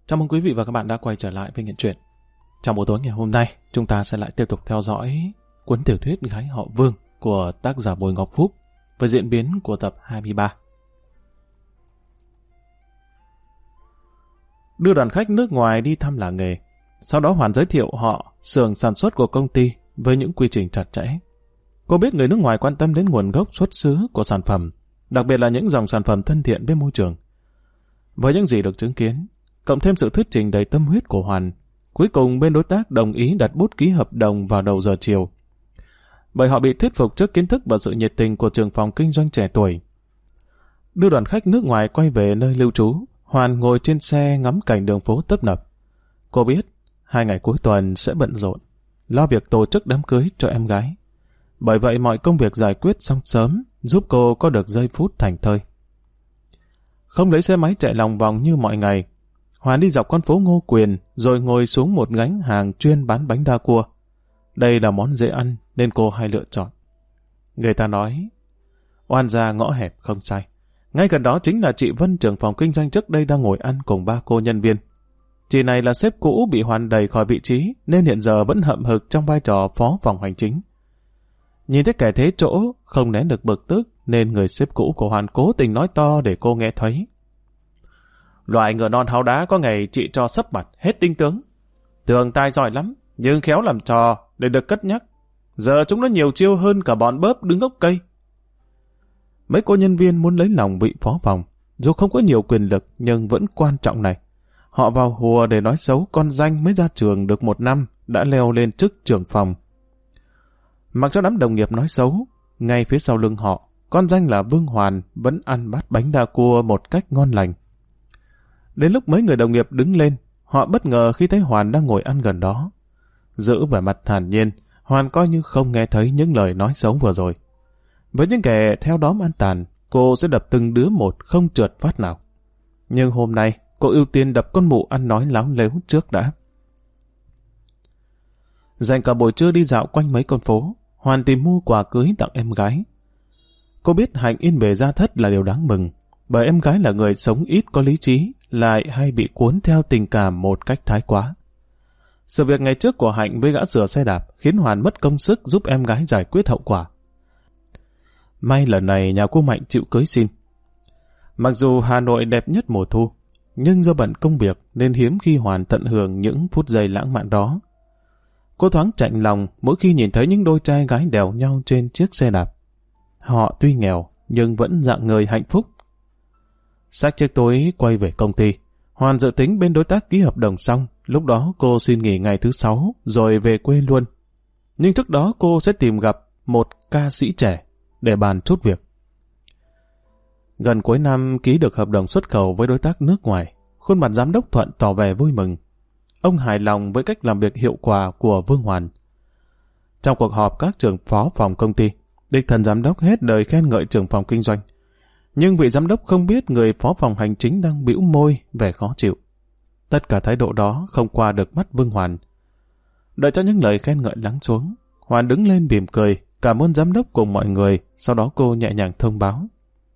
Chào mừng quý vị và các bạn đã quay trở lại với Nghiện Truyện. Trong buổi tối ngày hôm nay, chúng ta sẽ lại tiếp tục theo dõi cuốn tiểu thuyết Gái họ Vương của tác giả Bùi Ngọc Phúc với diễn biến của tập 23. Đưa đoàn khách nước ngoài đi thăm làng nghề, sau đó Hoàn giới thiệu họ xưởng sản xuất của công ty với những quy trình chặt chẽ. Cô biết người nước ngoài quan tâm đến nguồn gốc xuất xứ của sản phẩm, đặc biệt là những dòng sản phẩm thân thiện với môi trường. Với những gì được chứng kiến, cộng thêm sự thuyết trình đầy tâm huyết của Hoàn, cuối cùng bên đối tác đồng ý đặt bút ký hợp đồng vào đầu giờ chiều. Bởi họ bị thuyết phục trước kiến thức và sự nhiệt tình của trưởng phòng kinh doanh trẻ tuổi. Đưa đoàn khách nước ngoài quay về nơi lưu trú, Hoàn ngồi trên xe ngắm cảnh đường phố tấp nập. Cô biết 2 ngày cuối tuần sẽ bận rộn, lo việc tổ chức đám cưới cho em gái. Bởi vậy mọi công việc giải quyết xong sớm, giúp cô có được giây phút thảnh thơi. Không lấy xe máy chạy lòng vòng như mọi ngày, Hoàn đi dọc con phố Ngô Quyền rồi ngồi xuống một gánh hàng chuyên bán bánh đa cua. Đây là món dễ ăn nên cô hay lựa chọn. Người ta nói, oan gia ngõ hẹp không sai. Ngay gần đó chính là chị Vân, trưởng phòng kinh doanh trước đây đang ngồi ăn cùng 3 cô nhân viên. Chị này là sếp cũ bị Hoàn đẩy khỏi vị trí nên hiện giờ vẫn hậm hực trong vai trò phó phòng hành chính. Nhìn thấy kẻ thế chỗ, không nén được bực tức nên người sếp cũ của Hoàn cố tình nói to để cô nghe thấy. Loại ngựa non háo đá có ngày chị cho sấp mặt hết tinh tướng. Tưởng tài giỏi lắm, nhưng khéo làm trò để được cất nhắc. Giờ chúng nó nhiều chiêu hơn cả bọn bớp đứng gốc cây. Mấy cô nhân viên muốn lấy lòng vị phó phòng, dù không có nhiều quyền lực nhưng vẫn quan trọng này. Họ vào hùa để nói xấu con Danh mới ra trường được 1 năm đã leo lên chức trưởng phòng. Mặc cho đám đồng nghiệp nói xấu, ngay phía sau lưng họ, con Danh là Vương Hoàn vẫn ăn bát bánh đa cua một cách ngon lành. Đến lúc mấy người đồng nghiệp đứng lên, họ bất ngờ khi thấy Hoàn đang ngồi ăn gần đó. Giữ vẻ mặt thản nhiên, Hoàn coi như không nghe thấy những lời nói xấu vừa rồi. Với những kẻ theo đóm ăn tàn, cô sẽ đập từng đứa một không trượt phát nào. Nhưng hôm nay, cô ưu tiên đập con mụ ăn nói láo lếu trước đã. Dành cả buổi trưa đi dạo quanh mấy con phố, Hoàn tìm mua quà cưới tặng em gái. Cô biết Hạnh yên bề gia thất là điều đáng mừng, bởi em gái là người sống ít có lý trí, lại hay bị cuốn theo tình cảm một cách thái quá. Sự việc ngày trước của Hạnh với gã sửa xe đạp khiến Hoàn mất công sức giúp em gái giải quyết hậu quả. May lần này nhà cô Mạnh chịu cưới xin. Mặc dù Hà Nội đẹp nhất mùa thu, nhưng do bận công việc nên hiếm khi Hoàn tận hưởng những phút giây lãng mạn đó. Cô thoáng chạnh lòng mỗi khi nhìn thấy những đôi trai gái đèo nhau trên chiếc xe đạp. Họ tuy nghèo nhưng vẫn rạng ngời hạnh phúc. Xách chiếc túi quay về công ty, Hoàn dự tính bên đối tác ký hợp đồng xong, lúc đó cô xin nghỉ ngày thứ 6 rồi về quê luôn. Nhưng trước đó cô sẽ tìm gặp một ca sĩ trẻ để bàn chút việc. Gần cuối năm ký được hợp đồng xuất khẩu với đối tác nước ngoài, khuôn mặt giám đốc Thuận tỏ vẻ vui mừng. Ông hài lòng với cách làm việc hiệu quả của Vương Hoàn. Trong cuộc họp các trưởng phó phòng công ty, đích thân giám đốc hết lời khen ngợi trưởng phòng kinh doanh. Nhưng vị giám đốc không biết người phó phòng hành chính đang bĩu môi vẻ khó chịu. Tất cả thái độ đó không qua được mắt Vương Hoàn. Đợi cho những lời khen ngợi lắng xuống, Hoàn đứng lên mỉm cười, cảm ơn giám đốc cùng mọi người, sau đó cô nhẹ nhàng thông báo.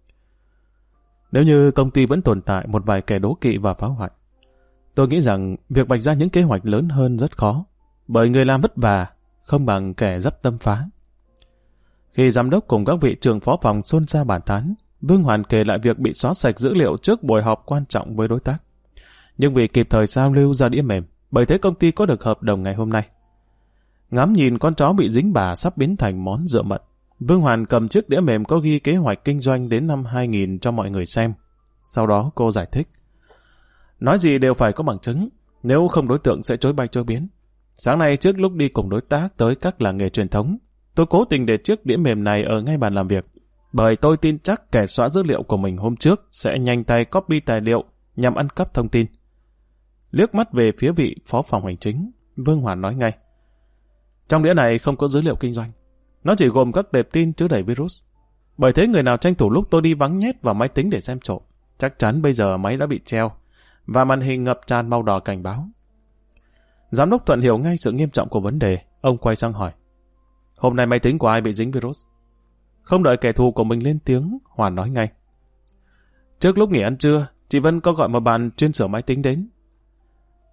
Nếu như công ty vẫn tồn tại một vài kẻ đố kỵ và phá hoại, tôi nghĩ rằng việc vạch ra những kế hoạch lớn hơn rất khó, bởi người làm vất vả không bằng kẻ dấp tâm phá. Khi giám đốc cùng các vị trưởng phó phòng xôn xao bàn tán, Vương Hoàn kể lại việc bị xóa sạch dữ liệu trước buổi họp quan trọng với đối tác. Nhưng vì kịp thời sao lưu ra đĩa mềm, bởi thế công ty có được hợp đồng ngày hôm nay. Ngắm nhìn con chó bị dính bà sắp biến thành món rượu mận, Vương Hoàn cầm chiếc đĩa mềm có ghi kế hoạch kinh doanh đến năm 2000 cho mọi người xem. Sau đó cô giải thích. Nói gì đều phải có bằng chứng, nếu không đối tượng sẽ chối bay chối biến. Sáng nay trước lúc đi cùng đối tác tới các làng nghề truyền thống, tôi cố tình để chiếc đĩa mềm này ở ngay bàn làm việc, bởi tôi tin chắc kẻ xóa dữ liệu của mình hôm trước sẽ nhanh tay copy tài liệu nhằm ăn cắp thông tin. Liếc mắt về phía vị phó phòng hành chính, Vương Hoàn nói ngay. Trong đĩa này không có dữ liệu kinh doanh, nó chỉ gồm các tệp tin chứa đầy virus. Bởi thế người nào tranh thủ lúc tôi đi vắng nhét vào máy tính để xem trộm, chắc chắn bây giờ máy đã bị treo và màn hình ngập tràn màu đỏ cảnh báo. Giám đốc Thuận hiểu ngay sự nghiêm trọng của vấn đề, ông quay sang hỏi. Hôm nay máy tính của ai bị dính virus? Không đợi kẻ thù của mình lên tiếng, Hoàn nói ngay. Trước lúc nghỉ ăn trưa, chị Vân có gọi một bạn chuyên sửa máy tính đến.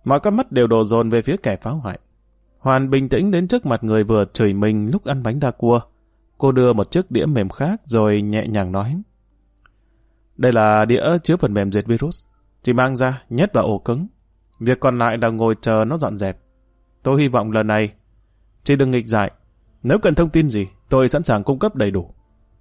Mọi con mắt đều đổ dồn về phía kẻ phá hoại. Hoàn bình tĩnh đến trước mặt người vừa chửi mình lúc ăn bánh đa cua. Cô đưa một chiếc đĩa mềm khác rồi nhẹ nhàng nói. Đây là đĩa chứa phần mềm diệt virus. Chị mang ra, nhét vào ổ cứng. Việc còn lại là ngồi chờ nó dọn dẹp. Tôi hy vọng lần này chị đừng nghịch dại. Nếu cần thông tin gì, tôi sẵn sàng cung cấp đầy đủ.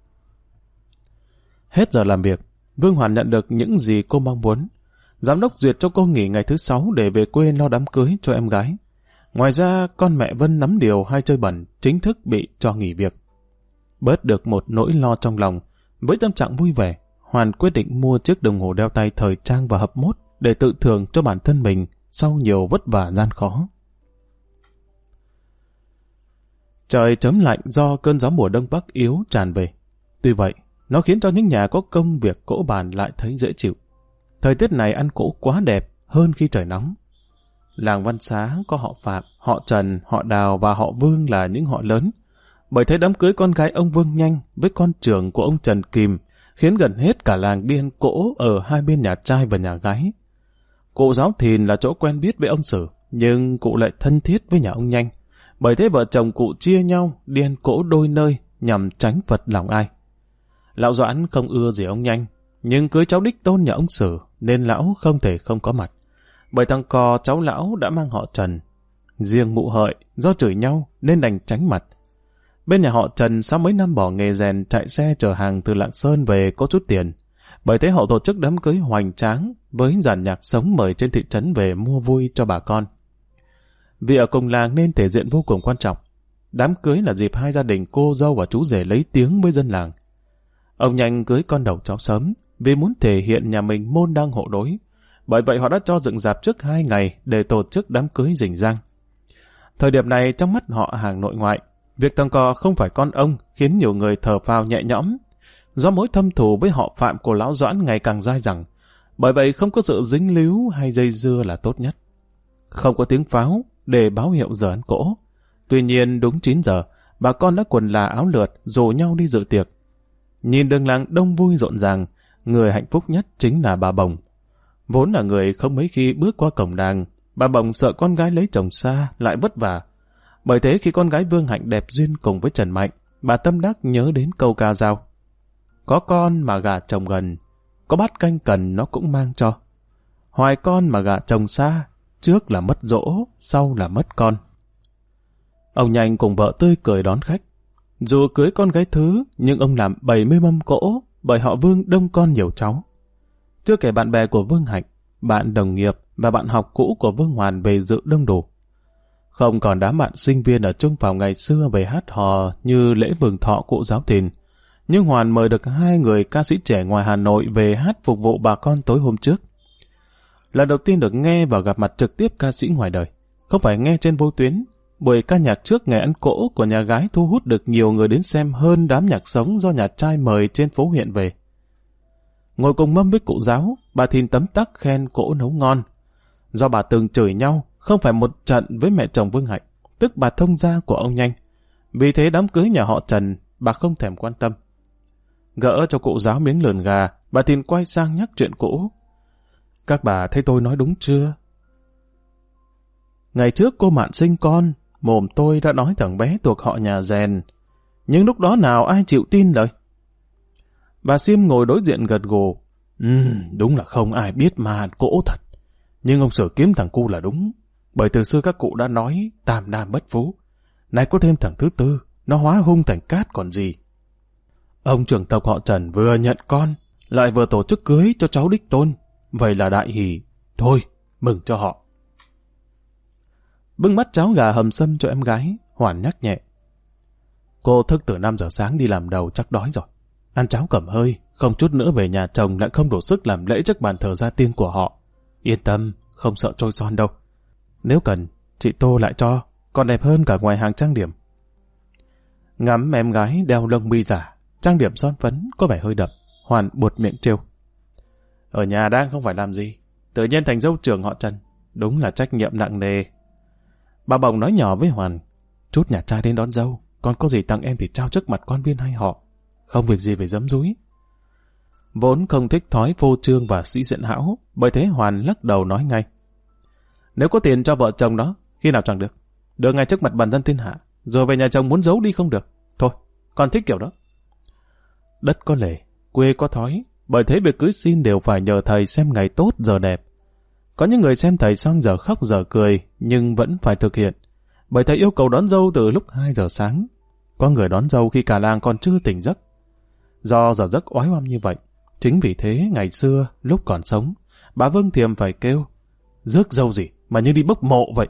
Hết giờ làm việc, Vương Hoàn nhận được những gì cô mong muốn. Giám đốc duyệt cho cô nghỉ ngày thứ 6 để về quê lo đám cưới cho em gái. Ngoài ra, con mẹ Vân nắm điều hay chơi bẩn chính thức bị cho nghỉ việc. Bớt được một nỗi lo trong lòng, với tâm trạng vui vẻ, Hoàn quyết định mua chiếc đồng hồ đeo tay thời trang và hợp mốt để tự thưởng cho bản thân mình sau nhiều vất vả gian khó. Trời chớm lạnh do cơn gió mùa đông bắc yếu tràn về. Tuy vậy, nó khiến cho những nhà có công việc cỗ bàn lại thấy dễ chịu. Thời tiết này ăn cỗ quá đẹp hơn khi trời nóng. Làng Văn Xá có họ Phạm, họ Trần, họ Đào và họ Vương là những họ lớn. Bởi thế đám cưới con gái ông Vương Nhanh với con trưởng của ông Trần Kìm khiến gần hết cả làng đi ăn cỗ ở hai bên nhà trai và nhà gái. Cụ Giáo Thìn là chỗ quen biết với ông Sử, nhưng cụ lại thân thiết với nhà ông Nhanh. Bởi thế vợ chồng cụ chia nhau đi ăn cỗ đôi nơi nhằm tránh phật lòng ai. Lão Doãn không ưa gì ông Nhanh, nhưng cưới cháu đích tôn nhà ông Sử nên lão không thể không có mặt. Bởi thằng cò cháu lão đã mang họ Trần. Riêng mụ Hợi do chửi nhau nên đành tránh mặt. Bên nhà họ Trần sau mấy năm bỏ nghề rèn chạy xe chở hàng từ Lạng Sơn về có chút tiền. Bởi thế họ tổ chức đám cưới hoành tráng với dàn nhạc sống mời trên thị trấn về mua vui cho bà con. Vì ở cùng làng nên thể diện vô cùng quan trọng. Đám cưới là dịp hai gia đình cô dâu và chú rể lấy tiếng với dân làng. Ông Nhanh cưới con đầu cháu sớm vì muốn thể hiện nhà mình môn đăng hộ đối. Bởi vậy họ đã cho dựng rạp trước 2 ngày để tổ chức đám cưới rình rang. Thời điểm này trong mắt họ hàng nội ngoại, việc thằng cò không phải con ông khiến nhiều người thở phào nhẹ nhõm. Do mối thâm thù với họ Phạm của lão Doãn ngày càng dai dẳng, bởi vậy không có sự dính líu hay dây dưa là tốt nhất. Không có tiếng pháo để báo hiệu giờ ăn cỗ. Tuy nhiên đúng 9 giờ, bà con đã quần là áo lượt rủ nhau đi dự tiệc. Nhìn đường làng đông vui rộn ràng, người hạnh phúc nhất chính là bà Bồng. Vốn là người không mấy khi bước qua cổng làng, bà Bồng sợ con gái lấy chồng xa lại vất vả. Bởi thế khi con gái Vương Hạnh đẹp duyên cùng với Trần Mạnh, bà tâm đắc nhớ đến câu ca dao. Có con mà gả chồng gần, có bát canh cần nó cũng mang cho. Hoài con mà gả chồng xa, trước là mất dỗ, sau là mất con. Ông Nhanh cùng vợ tươi cười đón khách. Dù cưới con gái thứ, nhưng ông làm 70 mâm cỗ, bởi họ Vương đông con nhiều cháu. Chưa kể bạn bè của Vương Hạnh, bạn đồng nghiệp và bạn học cũ của Vương Hoàn về dự đông đủ. Không còn đám bạn sinh viên ở chung phòng ngày xưa về hát hò như lễ mừng thọ cụ Giáo Thìn. Nhưng Hoàn mời được 2 người ca sĩ trẻ ngoài Hà Nội về hát phục vụ bà con tối hôm trước. Lần đầu tiên được nghe và gặp mặt trực tiếp ca sĩ ngoài đời, không phải nghe trên vô tuyến. Buổi ca nhạc trước ngày ăn cỗ của nhà gái thu hút được nhiều người đến xem hơn đám nhạc sống do nhà trai mời trên phố huyện về. Ngồi cùng mâm với cụ Giáo, bà Thìn tấm tắc khen cỗ nấu ngon. Do bà từng chửi nhau, không phải một trận với mẹ chồng Vương Hạnh, tức bà thông gia của ông Nhanh. Vì thế đám cưới nhà họ Trần, bà không thèm quan tâm. Gỡ cho cụ Giáo miếng lườn gà, bà Thìn quay sang nhắc chuyện cũ. Các bà thấy tôi nói đúng chưa? Ngày trước cô Mạn sinh con, mồm tôi đã nói thằng bé thuộc họ nhà rèn. Nhưng lúc đó nào ai chịu tin lời? Bà Xiêm ngồi đối diện gật gù. Đúng là không ai biết mà cỗ thật. Nhưng ông Sở kiếm thằng cu là đúng. Bởi từ xưa các cụ đã nói tam nam bất phú. Nay có thêm thằng thứ tư, nó hóa hung thành cát còn gì. Ông trưởng tộc họ Trần vừa nhận con, lại vừa tổ chức cưới cho cháu đích tôn. Vậy là đại hỷ. Thôi, mừng cho họ. Bưng bát cháo gà hầm sâm cho em gái, Hoàn nhắc nhẹ. Cô thức từ 5 giờ sáng đi làm đầu chắc đói rồi. Ăn cháo cầm hơi, không chút nữa về nhà chồng lại không đủ sức làm lễ trước bàn thờ gia tiên của họ. Yên tâm, không sợ trôi son đâu. Nếu cần, chị Tô lại cho, còn đẹp hơn cả ngoài hàng trang điểm. Ngắm em gái đeo lông mi giả, trang điểm son phấn có vẻ hơi đậm, Hoàn buột miệng trêu. Ở nhà đang không phải làm gì, tự nhiên thành dâu trưởng họ Trần, đúng là trách nhiệm nặng nề. Bà Bồng nói nhỏ với Hoàn, chút nhà trai đến đón dâu, còn có gì tặng em thì trao trước mặt quan viên hay họ, không việc gì phải giấm dúi. Vốn không thích thói phô trương và sĩ diện hão, bởi thế Hoàn lắc đầu nói ngay. Nếu có tiền cho vợ chồng đó, khi nào chẳng được. Đưa ngay trước mặt bàn dân thiên hạ, rồi về nhà chồng muốn giấu đi không được. Thôi, con thích kiểu đó. Đất có lệ, quê có thói, bởi thế việc cưới xin đều phải nhờ thầy xem ngày tốt giờ đẹp. Có những người xem thầy xong giờ khóc giờ cười, nhưng vẫn phải thực hiện. Bởi thầy yêu cầu đón dâu từ lúc 2 giờ sáng. Có người đón dâu khi cả làng còn chưa tỉnh giấc. Do giờ giấc oái oăm như vậy, chính vì thế ngày xưa, lúc còn sống, bà Vương Thiềm phải kêu, rước dâu gì mà như đi bốc mộ vậy.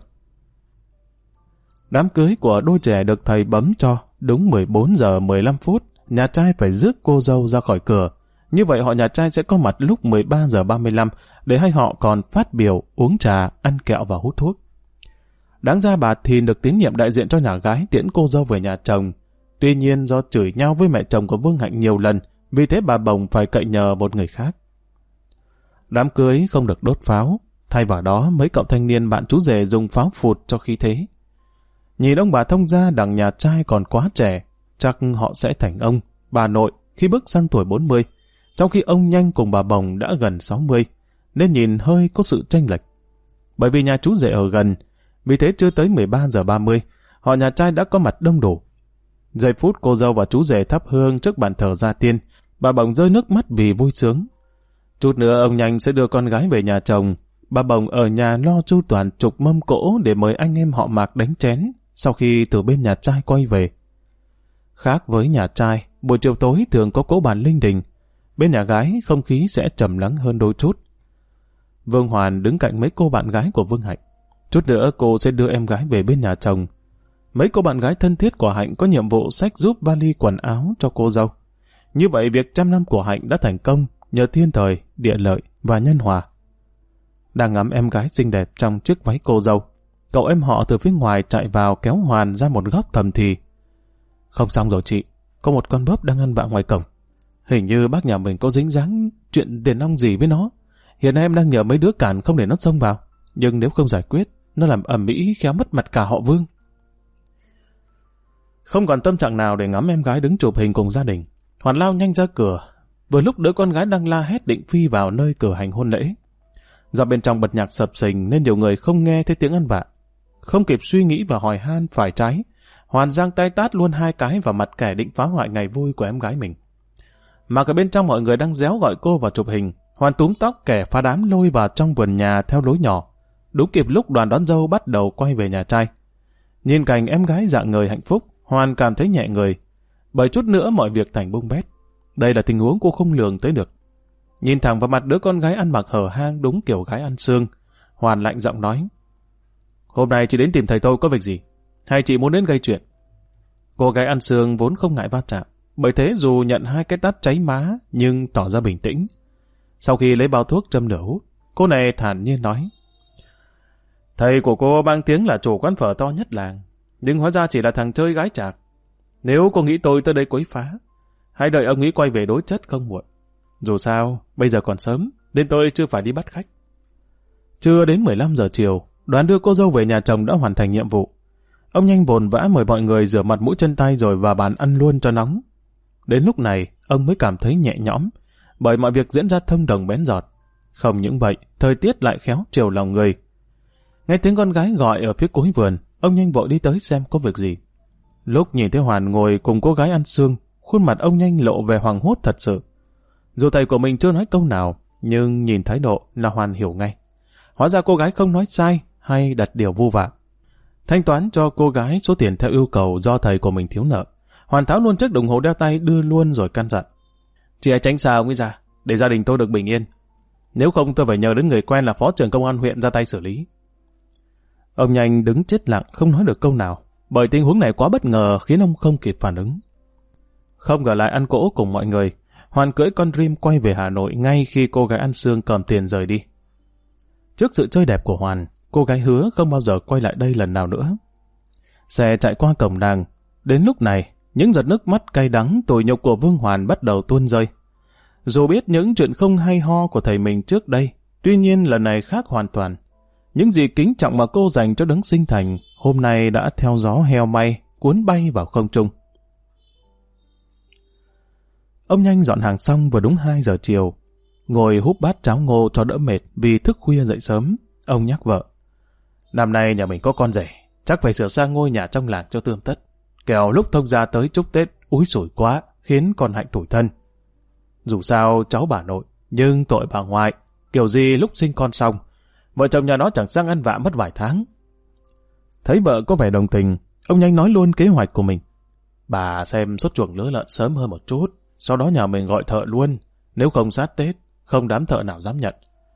Đám cưới của đôi trẻ được thầy bấm cho đúng 14 giờ 15 phút, nhà trai phải rước cô dâu ra khỏi cửa. Như vậy họ nhà trai sẽ có mặt lúc 13 giờ 35 để hai họ còn phát biểu, uống trà, ăn kẹo và hút thuốc. Đáng ra bà Thìn được tín nhiệm đại diện cho nhà gái tiễn cô dâu về nhà chồng. Tuy nhiên do chửi nhau với mẹ chồng của Vương Hạnh nhiều lần, vì thế bà Bồng phải cậy nhờ một người khác. Đám cưới không được đốt pháo, thay vào đó mấy cậu thanh niên bạn chú rể dùng pháo phụt cho khí thế. Nhìn ông bà thông gia đằng nhà trai còn quá trẻ, chắc họ sẽ thành ông, bà nội khi bước sang tuổi 40, trong khi ông Nhanh cùng bà Bồng đã gần 60, nên nhìn hơi có sự chênh lệch. Bởi vì nhà chú rể ở gần, vì thế chưa tới 13 giờ 30, họ nhà trai đã có mặt đông đủ. Giây phút cô dâu và chú rể thắp hương trước bàn thờ gia tiên, bà Bồng rơi nước mắt vì vui sướng. Chút nữa ông Nhanh sẽ đưa con gái về nhà chồng, bà Bồng ở nhà lo chu toàn trục mâm cỗ để mời anh em họ Mạc đánh chén sau khi từ bên nhà trai quay về. Khác với nhà trai, buổi chiều tối thường có cỗ bàn linh đình, bên nhà gái không khí sẽ trầm lắng hơn đôi chút. Vương Hoàn đứng cạnh mấy cô bạn gái của Vương Hạnh. Chút nữa cô sẽ đưa em gái về bên nhà chồng. Mấy cô bạn gái thân thiết của Hạnh có nhiệm vụ xách giúp vali quần áo cho cô dâu. Như vậy việc 100 năm của Hạnh đã thành công nhờ thiên thời, địa lợi và nhân hòa. Đang ngắm em gái xinh đẹp trong chiếc váy cô dâu, cậu em họ từ phía ngoài chạy vào kéo Hoàn ra một góc thầm thì. Không xong rồi chị, có một con bớp đang ăn vạ ngoài cổng. Hình như bác nhà mình có dính dáng chuyện tiền nong gì với nó. Hiện nay em đang nhờ mấy đứa cản không để nó xông vào. Nhưng nếu không giải quyết, nó làm ầm ĩ khéo mất mặt cả họ Vương. Không còn tâm trạng nào để ngắm em gái đứng chụp hình cùng gia đình, Hoàn lao nhanh ra cửa. Vừa lúc đứa con gái đang la hét định phi vào nơi cửa hành hôn lễ. Do bên trong bật nhạc sập sình nên nhiều người không nghe thấy tiếng ăn vạ. Không kịp suy nghĩ và hỏi han phải trái, Hoàn giang tay tát luôn 2 cái vào mặt kẻ định phá hoại ngày vui của em gái mình. Mà ở bên trong mọi người đang réo gọi cô vào chụp hình, Hoàn túm tóc kẻ phá đám lôi vào trong vườn nhà theo lối nhỏ. Đúng kịp lúc đoàn đón dâu bắt đầu quay về nhà trai. Nhìn cảnh em gái rạng ngời hạnh phúc, Hoàn cảm thấy nhẹ người. Bởi chút nữa mọi việc thành bung bét. Đây là tình huống cô không lường tới được. Nhìn thẳng vào mặt đứa con gái ăn mặc hở hang đúng kiểu gái ăn xương, Hoàn lạnh giọng nói: Hôm nay chị đến tìm thầy tôi có việc gì? Hay chị muốn đến gây chuyện? Cô gái ăn xương vốn không ngại va chạm, bởi thế dù nhận 2 cái tát cháy má nhưng tỏ ra bình tĩnh. Sau khi lấy bao thuốc châm lửa hút, cô này thản nhiên nói: Thầy của cô mang tiếng là chủ quán phở to nhất làng, nhưng hóa ra chỉ là thằng chơi gái chạc. Nếu cô nghĩ tôi tới đây quấy phá, hãy đợi ông ấy quay về đối chất không muộn. Dù sao, bây giờ còn sớm, nên tôi chưa phải đi bắt khách. Chưa đến 15 giờ chiều, đoàn đưa cô dâu về nhà chồng đã hoàn thành nhiệm vụ. Ông Nhanh vồn vã mời mọi người rửa mặt mũi chân tay rồi vào bàn ăn luôn cho nóng. Đến lúc này, ông mới cảm thấy nhẹ nhõm, bởi mọi việc diễn ra thông đồng bén giọt. Không những vậy, thời tiết lại khéo chiều lòng người. Nghe tiếng con gái gọi ở phía cuối vườn, ông Nhanh vội đi tới xem có việc gì. Lúc nhìn thấy Hoàn ngồi cùng cô gái ăn xương, khuôn mặt ông Nhanh lộ vẻ hoảng hốt thật sự. Dù thầy của mình chưa nói câu nào, nhưng nhìn thái độ là Hoàn hiểu ngay. Hóa ra cô gái không nói sai hay đặt điều vu vạ. Thanh toán cho cô gái số tiền theo yêu cầu do thầy của mình thiếu nợ. Hoàn tháo luôn chiếc đồng hồ đeo tay đưa luôn rồi căn dặn: Chị hãy tránh xa ông ấy ra, để gia đình tôi được bình yên. Nếu không tôi phải nhờ đến người quen là phó trưởng công an huyện ra tay xử lý. Ông Nhanh đứng chết lặng không nói được câu nào, bởi tình huống này quá bất ngờ khiến ông không kịp phản ứng. Không ở lại ăn cỗ cùng mọi người, Hoàn cưỡi con Dream quay về Hà Nội ngay khi cô gái ăn xương cầm tiền rời đi. Trước sự chơi đẹp của Hoàn, cô gái hứa không bao giờ quay lại đây lần nào nữa. Xe chạy qua cổng làng. Đến lúc này, những giọt nước mắt cay đắng tủi nhục của Vương Hoàn bắt đầu tuôn rơi. Dù biết những chuyện không hay ho của thầy mình trước đây, tuy nhiên lần này khác hoàn toàn. Những gì kính trọng mà cô dành cho đấng sinh thành, hôm nay đã theo gió heo may, cuốn bay vào không trung. Ông Nhanh dọn hàng xong vừa đúng 2 giờ chiều. Ngồi húp bát cháo ngô cho đỡ mệt vì thức khuya dậy sớm, ông nhắc vợ: Năm nay nhà mình có con rể, chắc phải sửa sang ngôi nhà trong làng cho tươm tất. Kẻo lúc thông gia tới chúc Tết úi sủi quá, khiến con Hạnh tủi thân. Dù sao cháu bà nội, nhưng tội bà ngoại, kiểu gì lúc sinh con xong, vợ chồng nhà nó chẳng sang ăn vạ mất vài tháng. Thấy vợ có vẻ đồng tình, ông nhanh nói luôn kế hoạch của mình. Bà xem xuất chuồng lứa lợn sớm hơn một chút, sau đó nhà mình gọi thợ luôn, nếu không sát Tết, không đám thợ nào dám nhận.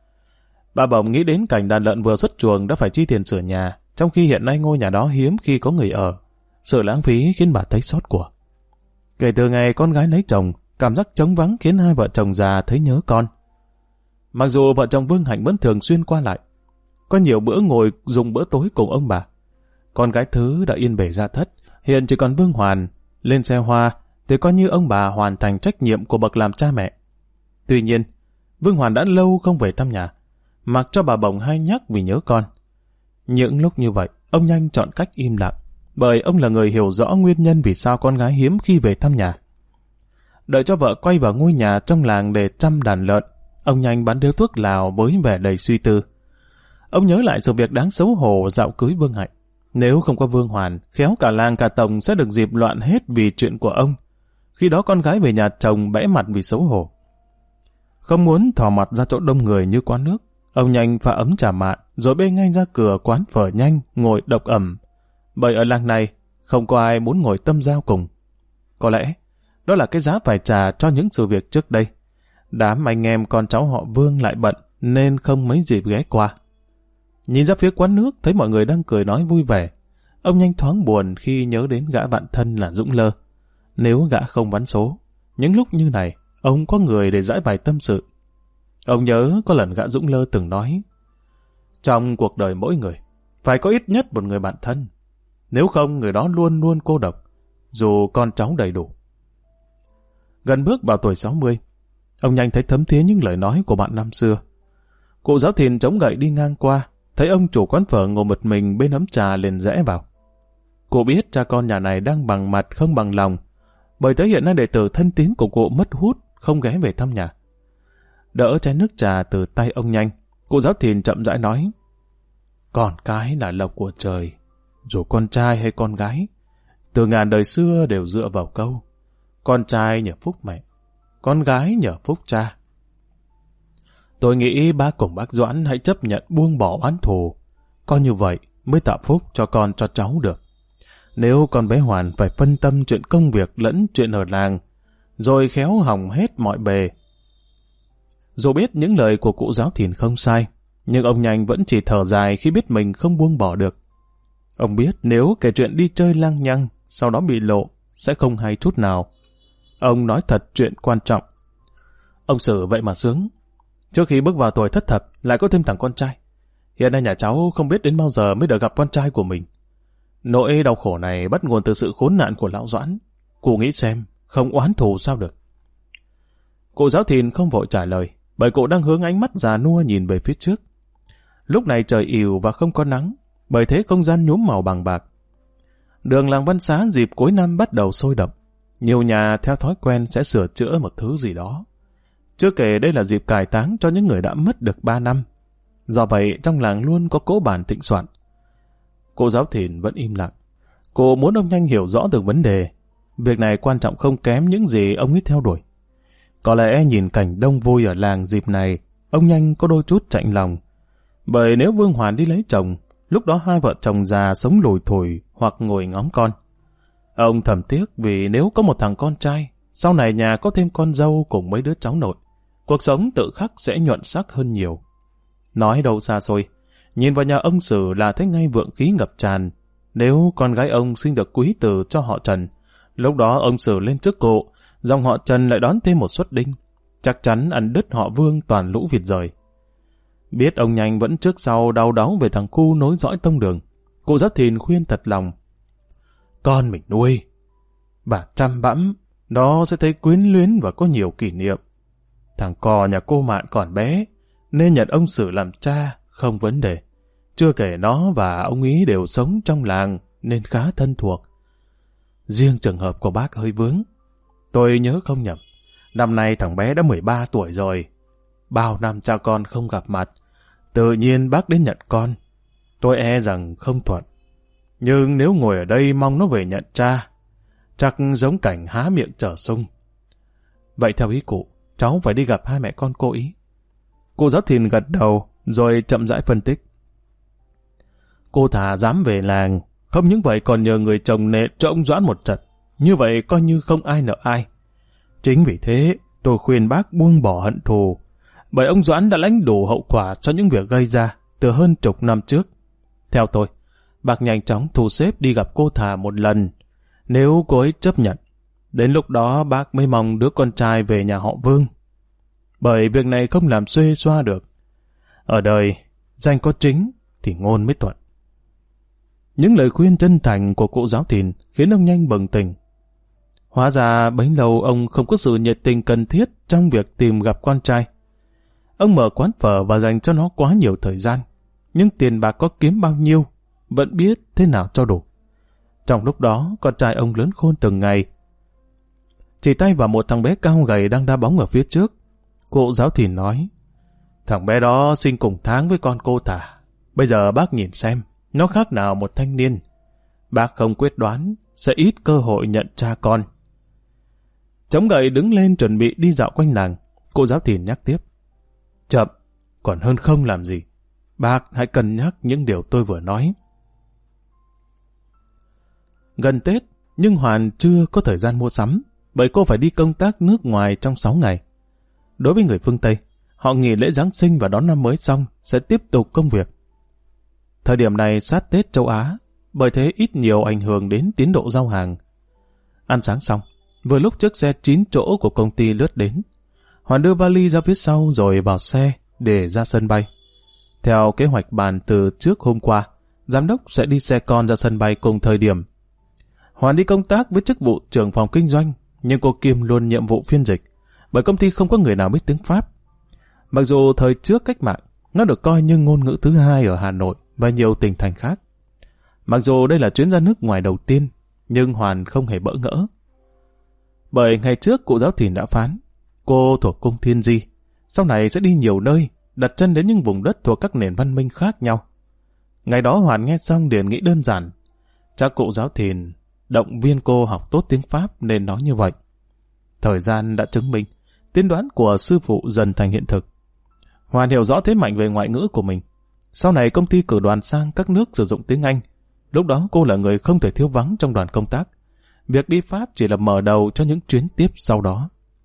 Bà bỗng nghĩ đến cảnh đàn lợn vừa xuất chuồng đã phải chi tiền sửa nhà, trong khi hiện nay ngôi nhà đó hiếm khi có người ở. Sự lãng phí khiến bà thấy xót của. Kể từ ngày con gái lấy chồng, cảm giác trống vắng khiến hai vợ chồng già thấy nhớ con. Mặc dù vợ chồng Vương Hạnh vẫn thường xuyên qua lại, có nhiều bữa ngồi dùng bữa tối cùng ông bà. Con gái thứ đã yên bề ra thất, hiện chỉ còn Vương Hoàn. Lên xe hoa thì coi như ông bà hoàn thành trách nhiệm của bậc làm cha mẹ. Tuy nhiên, Vương Hoàn đã lâu không về thăm nhà, mặc cho bà bỗng hay nhắc vì nhớ con. Những lúc như vậy, ông nhanh chọn cách im lặng, bởi ông là người hiểu rõ nguyên nhân vì sao con gái hiếm khi về thăm nhà. Đợi cho vợ quay vào ngôi nhà trong làng để chăm đàn lợn, ông nhanh bắn điếu thuốc lào với vẻ đầy suy tư. Ông nhớ lại sự việc đáng xấu hổ dạo cưới Vương Hạnh. Nếu không có Vương Hoàn, khéo cả làng cả tổng sẽ được dịp loạn hết vì chuyện của ông. Khi đó con gái về nhà chồng bẽ mặt vì xấu hổ. Không muốn thò mặt ra chỗ đông người như quán nước, ông nhanh pha ấm trà mạn, rồi bê ngay ra cửa quán phở nhanh, ngồi độc ẩm. Bởi ở làng này, không có ai muốn ngồi tâm giao cùng. Có lẽ, đó là cái giá phải trả cho những sự việc trước đây. Đám anh em con cháu họ Vương lại bận, nên không mấy dịp ghé qua. Nhìn ra phía quán nước, thấy mọi người đang cười nói vui vẻ. Ông nhanh thoáng buồn khi nhớ đến gã bạn thân là Dũng Lơ. Nếu gã không vắn số, những lúc như này, ông có người để giải bài tâm sự. Ông nhớ có lần gã Dũng Lơ từng nói, trong cuộc đời mỗi người, phải có ít nhất một người bạn thân. Nếu không, người đó luôn luôn cô độc, dù con cháu đầy đủ. Gần bước vào tuổi 60, ông nhanh thấy thấm thía những lời nói của bạn năm xưa. Cụ giáo thìn chống gậy đi ngang qua, thấy ông chủ quán phở ngồi một mình bên ấm trà liền rẽ vào. Cụ biết cha con nhà này đang bằng mặt không bằng lòng, bởi tới hiện nay đệ tử thân tín của cụ mất hút, không ghé về thăm nhà. Đỡ chén nước trà từ tay ông nhanh, cụ giáo thìn chậm rãi nói, con cái là lộc của trời, dù con trai hay con gái, từ ngàn đời xưa đều dựa vào câu, con trai nhờ phúc mẹ, con gái nhờ phúc cha. Tôi nghĩ bác cùng bác Doãn hãy chấp nhận buông bỏ oán thù, coi như vậy mới tạo phúc cho con cho cháu được. Nếu con bé Hoàn phải phân tâm chuyện công việc lẫn chuyện ở làng, rồi khéo hỏng hết mọi bề. Dù biết những lời của cụ giáo thìn không sai, nhưng ông nhanh vẫn chỉ thở dài khi biết mình không buông bỏ được. Ông biết nếu kể chuyện đi chơi lang nhăng, sau đó bị lộ, sẽ không hay chút nào. Ông nói thật chuyện quan trọng. Ông Sử vậy mà sướng. Trước khi bước vào tuổi thất thập, lại có thêm thằng con trai. Hiện nay nhà cháu không biết đến bao giờ mới được gặp con trai của mình. Nỗi đau khổ này bắt nguồn từ sự khốn nạn của lão Doãn. Cụ nghĩ xem, không oán thù sao được. Cụ giáo thìn không vội trả lời, bởi cụ đang hướng ánh mắt già nua nhìn về phía trước. Lúc này trời ỉu và không có nắng, bởi thế không gian nhuốm màu bằng bạc. Đường làng Văn Xá dịp cuối năm bắt đầu sôi động. Nhiều nhà theo thói quen sẽ sửa chữa một thứ gì đó. Chưa kể đây là dịp cải táng cho những người đã mất được 3 năm. Do vậy trong làng luôn có cỗ bàn thịnh soạn. Cụ giáo thìn vẫn im lặng. Cô muốn ông nhanh hiểu rõ được vấn đề. Việc này quan trọng không kém những gì ông ấy theo đuổi. Có lẽ nhìn cảnh đông vui ở làng dịp này, ông nhanh có đôi chút chạnh lòng. Bởi nếu Vương Hoàn đi lấy chồng, lúc đó hai vợ chồng già sống lủi thủi hoặc ngồi ngóng con. Ông thầm tiếc vì nếu có một thằng con trai, sau này nhà có thêm con dâu cùng mấy đứa cháu nội, cuộc sống tự khắc sẽ nhuận sắc hơn nhiều. Nói đâu xa xôi, nhìn vào nhà ông Sử là thấy ngay vượng khí ngập tràn. Nếu con gái ông sinh được quý tử cho họ Trần, lúc đó ông Sử lên trước cụ, dòng họ Trần lại đón thêm một suất đinh, chắc chắn ăn đứt họ Vương toàn lũ Việt rời. Biết ông nhanh vẫn trước sau đau đáu về thằng cu nối dõi tông đường, cụ giáo thìn khuyên thật lòng. Con mình nuôi, bà chăm bẵm, nó sẽ thấy quyến luyến và có nhiều kỷ niệm. Thằng cò nhà cô Mạn còn bé, nên nhận ông Sử làm cha không vấn đề. Chưa kể nó và ông ý đều sống trong làng nên khá thân thuộc. Riêng trường hợp của bác hơi vướng. Tôi nhớ không nhầm, năm nay thằng bé đã 13 tuổi rồi. Bao năm cha con không gặp mặt, tự nhiên bác đến nhận con. Tôi e rằng không thuận. Nhưng nếu ngồi ở đây mong nó về nhận cha, chắc giống cảnh há miệng trở sung. Vậy theo ý cụ, cháu phải đi gặp hai mẹ con cô ý. Cụ Giáo Thìn gật đầu, rồi chậm rãi phân tích. Cô thà dám về làng, không những vậy còn nhờ người chồng nệ cho ông Doãn một trận. Như vậy coi như không ai nợ ai. Chính vì thế, tôi khuyên bác buông bỏ hận thù, bởi ông Doãn đã lãnh đủ hậu quả cho những việc gây ra từ hơn chục năm trước. Theo tôi, bác nhanh chóng thu xếp đi gặp cô thà một lần. Nếu cô ấy chấp nhận, đến lúc đó bác mới mong đứa con trai về nhà họ Vương. Bởi việc này không làm xuê xoa được. Ở đời, danh có chính thì ngôn mới thuận. Những lời khuyên chân thành của cụ Giáo Thìn khiến ông nhanh bừng tỉnh. Hóa ra bấy lâu ông không có sự nhiệt tình cần thiết trong việc tìm gặp con trai. Ông mở quán phở và dành cho nó quá nhiều thời gian, nhưng tiền bạc có kiếm bao nhiêu, vẫn biết thế nào cho đủ. Trong lúc đó, con trai ông lớn khôn từng ngày. Chỉ tay vào một thằng bé cao gầy đang đá bóng ở phía trước. Cụ Giáo Thìn nói, thằng bé đó sinh cùng tháng với con cô thà. Bây giờ bác nhìn xem, nó khác nào một thanh niên. Bác không quyết đoán, sẽ ít cơ hội nhận cha con. Chống gậy đứng lên chuẩn bị đi dạo quanh làng. Cụ Giáo Thìn nhắc tiếp, chậm, còn hơn không làm gì. Bác hãy cân nhắc những điều tôi vừa nói. Gần Tết, nhưng Hoàn chưa có thời gian mua sắm, bởi cô phải đi công tác nước ngoài trong 6 ngày. Đối với người phương Tây, họ nghỉ lễ Giáng sinh và đón năm mới xong sẽ tiếp tục công việc. Thời điểm này sát Tết châu Á, bởi thế ít nhiều ảnh hưởng đến tiến độ giao hàng. Ăn sáng xong, vừa lúc chiếc xe 9 chỗ của công ty lướt đến. Hoàn đưa vali ra phía sau rồi vào xe để ra sân bay. Theo kế hoạch bàn từ trước hôm qua, giám đốc sẽ đi xe con ra sân bay cùng thời điểm. Hoàn đi công tác với chức vụ trưởng phòng kinh doanh, nhưng cô kiêm luôn nhiệm vụ phiên dịch, bởi công ty không có người nào biết tiếng Pháp. Mặc dù thời trước cách mạng, nó được coi như ngôn ngữ thứ hai ở Hà Nội và nhiều tỉnh thành khác. Mặc dù đây là chuyến ra nước ngoài đầu tiên, nhưng Hoàn không hề bỡ ngỡ. Bởi ngày trước cụ Giáo Thìn đã phán, cô thuộc cung Thiên Di, sau này sẽ đi nhiều nơi, đặt chân đến những vùng đất thuộc các nền văn minh khác nhau. Ngày đó Hoàn nghe xong liền nghĩ đơn giản, chắc cụ Giáo Thìn động viên cô học tốt tiếng Pháp nên nói như vậy. Thời gian đã chứng minh, tiên đoán của sư phụ dần thành hiện thực. Hoàn hiểu rõ thế mạnh về ngoại ngữ của mình. Sau này công ty cử đoàn sang các nước sử dụng tiếng Anh. Lúc đó cô là người không thể thiếu vắng trong đoàn công tác. Việc đi Pháp chỉ là mở đầu cho những chuyến tiếp sau đó.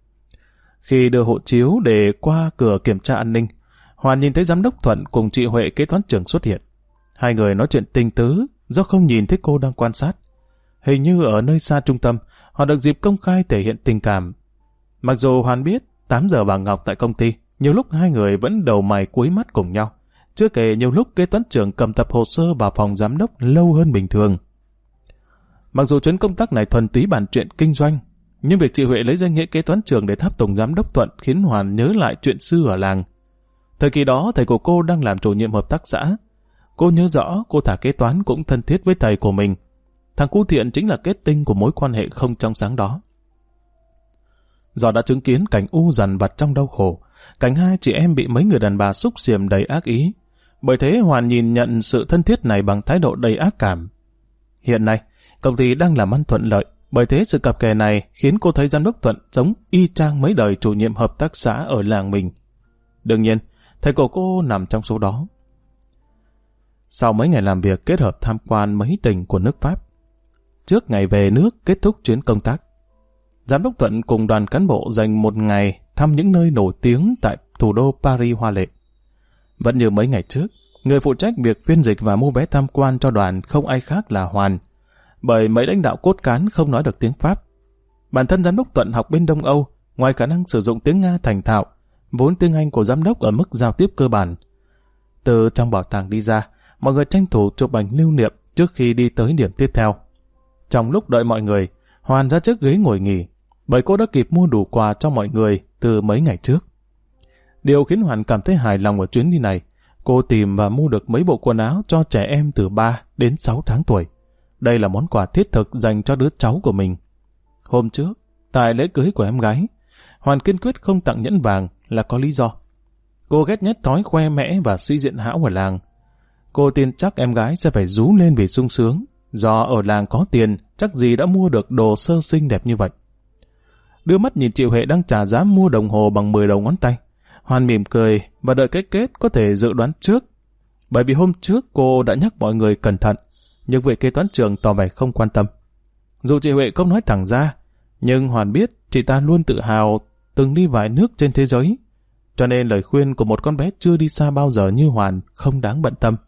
Khi đưa hộ chiếu để qua cửa kiểm tra an ninh, Hoàn nhìn thấy giám đốc Thuận cùng chị Huệ kế toán trưởng xuất hiện. Hai người nói chuyện tình tứ do không nhìn thấy cô đang quan sát. Hình như ở nơi xa trung tâm, họ được dịp công khai thể hiện tình cảm. Mặc dù Hoàn biết 8 giờ bà Ngọc tại công ty, nhiều lúc hai người vẫn đầu mày cúi mắt cùng nhau. Chưa kể nhiều lúc kế toán trưởng cầm tập hồ sơ vào phòng giám đốc lâu hơn bình thường. Mặc dù chuyến công tác này thuần túy bàn chuyện kinh doanh, nhưng việc chị Huệ lấy danh nghĩa kế toán trưởng để tháp tùng giám đốc Thuận khiến Hoàn nhớ lại chuyện xưa ở làng. Thời kỳ đó thầy của cô đang làm chủ nhiệm hợp tác xã. Cô nhớ rõ cô thả kế toán cũng thân thiết với thầy của mình. Thằng cu Thiện chính là kết tinh của mối quan hệ không trong sáng đó. Do đã chứng kiến cảnh u dằn vặt trong đau khổ, cảnh hai chị em bị mấy người đàn bà xúc xiềm đầy ác ý. Bởi thế Hoàn nhìn nhận sự thân thiết này bằng thái độ đầy ác cảm. Hiện nay, công ty đang làm ăn thuận lợi, bởi thế sự cặp kè này khiến cô thấy giám đốc Thuận giống y chang mấy đời chủ nhiệm hợp tác xã ở làng mình. Đương nhiên, thầy của cô nằm trong số đó. Sau mấy ngày làm việc kết hợp tham quan mấy tỉnh của nước Pháp, trước ngày về nước kết thúc chuyến công tác, giám đốc Thuận cùng đoàn cán bộ dành một ngày thăm những nơi nổi tiếng tại thủ đô Paris hoa lệ. Vẫn như mấy ngày trước, người phụ trách việc phiên dịch và mua vé tham quan cho đoàn không ai khác là Hoàn, bởi mấy lãnh đạo cốt cán không nói được tiếng Pháp. Bản thân giám đốc Thuận học bên Đông Âu, ngoài khả năng sử dụng tiếng Nga thành thạo, vốn tiếng Anh của giám đốc ở mức giao tiếp cơ bản. Từ trong bảo tàng đi ra, mọi người tranh thủ chụp ảnh lưu niệm trước khi đi tới điểm tiếp theo. Trong lúc đợi mọi người, Hoàn ra chiếc ghế ngồi nghỉ, bởi cô đã kịp mua đủ quà cho mọi người từ mấy ngày trước. Điều khiến Hoàn cảm thấy hài lòng ở chuyến đi này, cô tìm và mua được mấy bộ quần áo cho trẻ em từ 3 đến 6 tháng tuổi. Đây là món quà thiết thực dành cho đứa cháu của mình. Hôm trước, tại lễ cưới của em gái, Hoàn kiên quyết không tặng nhẫn vàng là có lý do. Cô ghét nhất thói khoe mẽ và si diện hão ở làng. Cô tin chắc em gái sẽ phải rú lên vì sung sướng. Do ở làng có tiền, chắc gì đã mua được đồ sơ sinh đẹp như vậy. Đưa mắt nhìn chị Huệ đang trả giá mua đồng hồ bằng 10 đầu ngón tay. Hoàn mỉm cười và đợi cái kết có thể dự đoán trước. Bởi vì hôm trước cô đã nhắc mọi người cẩn thận, nhưng vị kế toán trưởng tỏ vẻ không quan tâm. Dù chị Huệ không nói thẳng ra, nhưng Hoàn biết chị ta luôn tự hào từng đi vài nước trên thế giới. Cho nên lời khuyên của một con bé chưa đi xa bao giờ như Hoàn không đáng bận tâm.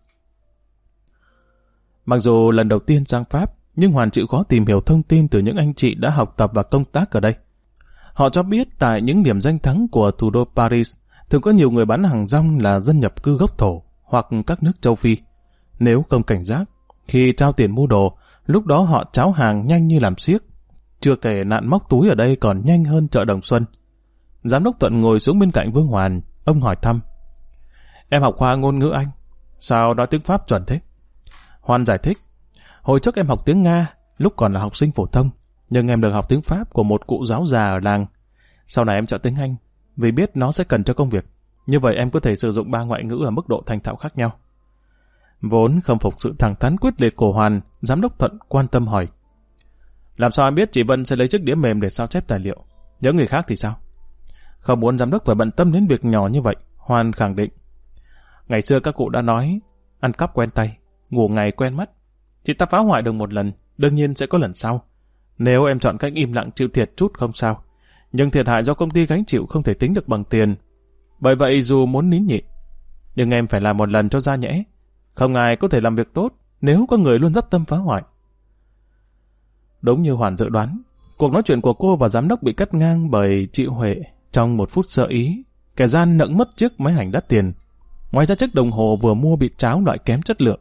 Mặc dù lần đầu tiên sang Pháp, nhưng Hoàn chịu khó tìm hiểu thông tin từ những anh chị đã học tập và công tác ở đây. Họ cho biết tại những điểm danh thắng của thủ đô Paris thường có nhiều người bán hàng rong là dân nhập cư gốc thổ hoặc các nước châu Phi. Nếu không cảnh giác, khi trao tiền mua đồ, lúc đó họ tráo hàng nhanh như làm xiếc. Chưa kể nạn móc túi ở đây còn nhanh hơn chợ Đồng Xuân. Giám đốc Thuận ngồi xuống bên cạnh Vương Hoàn, ông hỏi thăm. Em học khoa ngôn ngữ Anh, sao nói tiếng Pháp chuẩn thế? Hoàn giải thích. Hồi trước em học tiếng Nga, lúc còn là học sinh phổ thông, nhưng em được học tiếng Pháp của một cụ giáo già ở làng. Sau này em chọn tiếng Anh, vì biết nó sẽ cần cho công việc. Như vậy em có thể sử dụng 3 ngoại ngữ ở mức độ thành thạo khác nhau. Vốn không phục sự thẳng thắn quyết liệt của Hoàn, giám đốc Thuận quan tâm hỏi. Làm sao em biết chị Vân sẽ lấy chiếc đĩa mềm để sao chép tài liệu? Những người khác thì sao? Không muốn giám đốc phải bận tâm đến việc nhỏ như vậy, Hoàn khẳng định. Ngày xưa các cụ đã nói, ăn cắp quen tay, ngủ ngày quen mắt. Chị ta phá hoại được một lần, đương nhiên sẽ có lần sau. Nếu em chọn cách im lặng chịu thiệt chút không sao, nhưng thiệt hại do công ty gánh chịu không thể tính được bằng tiền. Bởi vậy dù muốn nín nhịn, nhưng em phải làm một lần cho ra nhẽ. Không ai có thể làm việc tốt nếu có người luôn dắt tâm phá hoại. Đúng như Hoàn dự đoán, cuộc nói chuyện của cô và giám đốc bị cắt ngang bởi chị Huệ. Trong một phút sợ ý, kẻ gian nẫng mất chiếc máy ảnh đắt tiền. Ngoài ra chiếc đồng hồ vừa mua bị tráo loại kém chất lượng.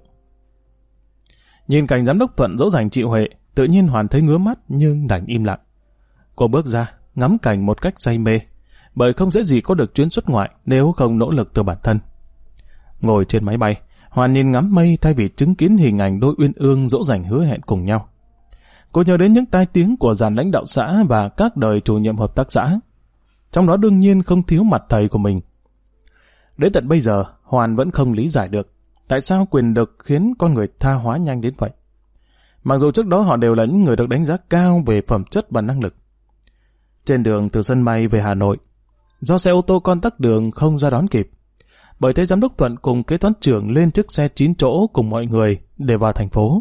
Nhìn cảnh giám đốc Thuận dỗ dành chị Huệ, tự nhiên Hoàn thấy ngứa mắt nhưng đành im lặng. Cô bước ra, ngắm cảnh một cách say mê, bởi không dễ gì có được chuyến xuất ngoại nếu không nỗ lực từ bản thân. Ngồi trên máy bay, Hoàn nhìn ngắm mây thay vì chứng kiến hình ảnh đôi uyên ương dỗ dành hứa hẹn cùng nhau. Cô nhớ đến những tai tiếng của dàn lãnh đạo xã và các đời chủ nhiệm hợp tác xã. Trong đó đương nhiên không thiếu mặt thầy của mình. Đến tận bây giờ, Hoàn vẫn không lý giải được tại sao quyền lực khiến con người tha hóa nhanh đến vậy. Mặc dù trước đó họ đều là những người được đánh giá cao về phẩm chất và năng lực. Trên đường từ sân bay về Hà Nội, do xe ô tô con tắc đường không ra đón kịp, bởi thế giám đốc Thuận cùng kế toán trưởng lên chiếc xe 9 chỗ cùng mọi người để vào thành phố.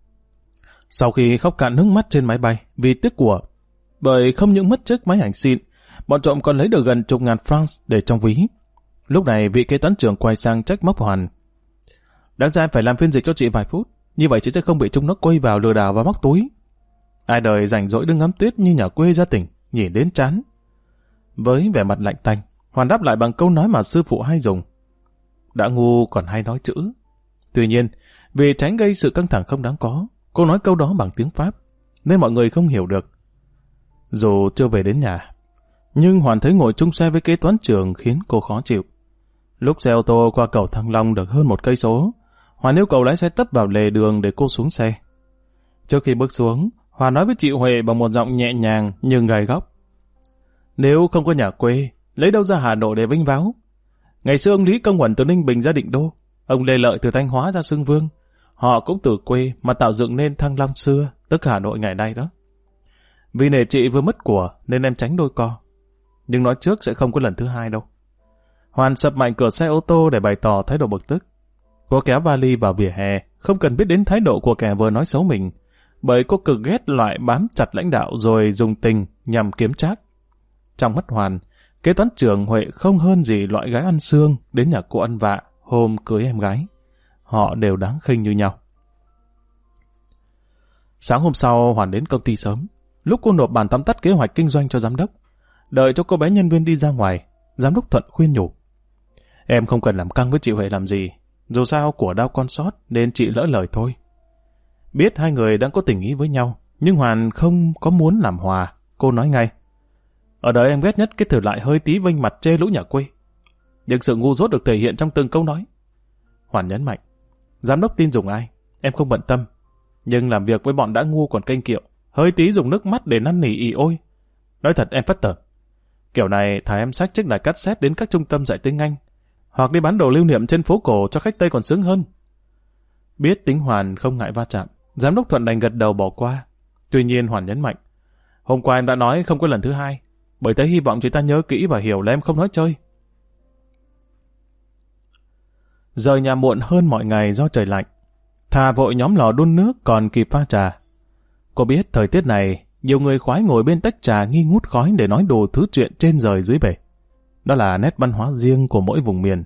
Sau khi khóc cạn nước mắt trên máy bay vì tiếc của, bởi không những mất chiếc máy ảnh xịn, bọn trộm còn lấy được gần chục ngàn francs để trong ví. Lúc này vị kế toán trưởng quay sang trách móc Hoàn. Đáng ra phải làm phiên dịch cho chị vài phút, như vậy chị sẽ không bị chúng nó quay vào lừa đảo và móc túi. Ai đời rảnh rỗi đứng ngắm tuyết như nhà quê ra tỉnh, nhìn đến chán. Với vẻ mặt lạnh tanh, Hoàn đáp lại bằng câu nói mà sư phụ hay dùng. Đã ngu còn hay nói chữ. Tuy nhiên, vì tránh gây sự căng thẳng không đáng có, cô nói câu đó bằng tiếng Pháp, nên mọi người không hiểu được. Dù chưa về đến nhà, nhưng Hoàn thấy ngồi chung xe với kế toán trưởng khiến cô khó chịu. Lúc xe ô tô qua cầu Thăng Long được hơn 1 cây số, Hoàn yêu cầu lái xe tấp vào lề đường để cô xuống xe. Trước khi bước xuống, Hoàn nói với chị Huệ bằng một giọng nhẹ nhàng nhưng gay góc. Nếu không có nhà quê, lấy đâu ra Hà Nội để vinh váo? Ngày xưa ông Lý Công Uẩn từ Ninh Bình ra Định Đô, ông Lê Lợi từ Thanh Hóa ra Xương Vương. Họ cũng từ quê mà tạo dựng nên Thăng Long xưa, tức Hà Nội ngày nay đó. Vì nể chị vừa mất của nên em tránh đôi co. Nhưng nói trước sẽ không có lần thứ hai đâu. Hoàn sập mạnh cửa xe ô tô để bày tỏ thái độ bực tức. Cô kéo vali vào vỉa hè, không cần biết đến thái độ của kẻ vừa nói xấu mình, bởi cô cực ghét loại bám chặt lãnh đạo rồi dùng tình nhằm kiếm trác. Trong mắt Hoàn, kế toán trưởng Huệ không hơn gì loại gái ăn xương đến nhà cô ăn vạ hôm cưới em gái. Họ đều đáng khinh như nhau. Sáng hôm sau, Hoàn đến công ty sớm. Lúc cô nộp bản tóm tắt kế hoạch kinh doanh cho giám đốc, đợi cho cô bé nhân viên đi ra ngoài, giám đốc Thuận khuyên nhủ. Em không cần làm căng với chị Huệ làm gì. Dù sao của đau con sót nên chị lỡ lời thôi. Biết hai người đang có tình ý với nhau, nhưng Hoàn không có muốn làm hòa. Cô nói ngay. Ở đời em ghét nhất cái thử lại hơi tí vênh mặt chê lũ nhà quê. Nhưng sự ngu dốt được thể hiện trong từng câu nói. Hoàn nhấn mạnh. Giám đốc tin dùng ai, em không bận tâm. Nhưng làm việc với bọn đã ngu còn kênh kiệu, hơi tí dùng nước mắt để năn nỉ ì ôi. Nói thật em phát tởm. Kiểu này thà em xách chiếc đài cassette đến các trung tâm dạy tiếng Anh, hoặc đi bán đồ lưu niệm trên phố cổ cho khách Tây còn sướng hơn. Biết tính Hoàn không ngại va chạm, giám đốc Thuận đành gật đầu bỏ qua. Tuy nhiên Hoàn nhấn mạnh, hôm qua em đã nói không có lần thứ hai, bởi thế hy vọng chị ta nhớ kỹ và hiểu là em không nói chơi. Rời nhà muộn hơn mọi ngày do trời lạnh. Thà vội nhóm lò đun nước còn kịp pha trà. Cô biết thời tiết này, nhiều người khoái ngồi bên tách trà nghi ngút khói để nói đồ thứ chuyện trên rời dưới bể. Đó là nét văn hóa riêng của mỗi vùng miền.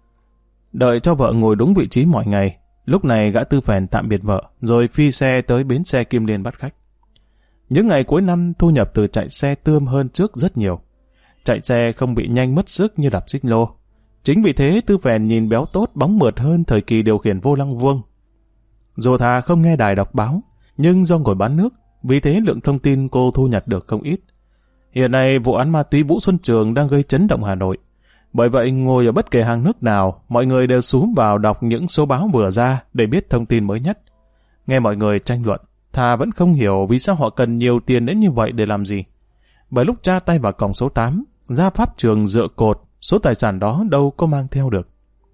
Đợi cho vợ ngồi đúng vị trí mọi ngày, lúc này gã Tư Phèn tạm biệt vợ, rồi phi xe tới bến xe Kim Liên bắt khách. Những ngày cuối năm thu nhập từ chạy xe tươm hơn trước rất nhiều. Chạy xe không bị nhanh mất sức như đạp xích lô. Chính vì thế Tư Phèn nhìn béo tốt bóng mượt hơn thời kỳ điều khiển vô lăng vuông. Dù thà không nghe đài đọc báo, nhưng do ngồi bán nước, vì thế lượng thông tin cô thu nhặt được không ít. Hiện nay vụ án ma túy Vũ Xuân Trường đang gây chấn động Hà Nội. Bởi vậy ngồi ở bất kể hàng nước nào, mọi người đều xúm vào đọc những số báo vừa ra để biết thông tin mới nhất. Nghe mọi người tranh luận, thà vẫn không hiểu vì sao họ cần nhiều tiền đến như vậy để làm gì. Bởi lúc tra tay vào còng số 8, ra pháp trường dựa cột, số tài sản đó đâu có mang theo được.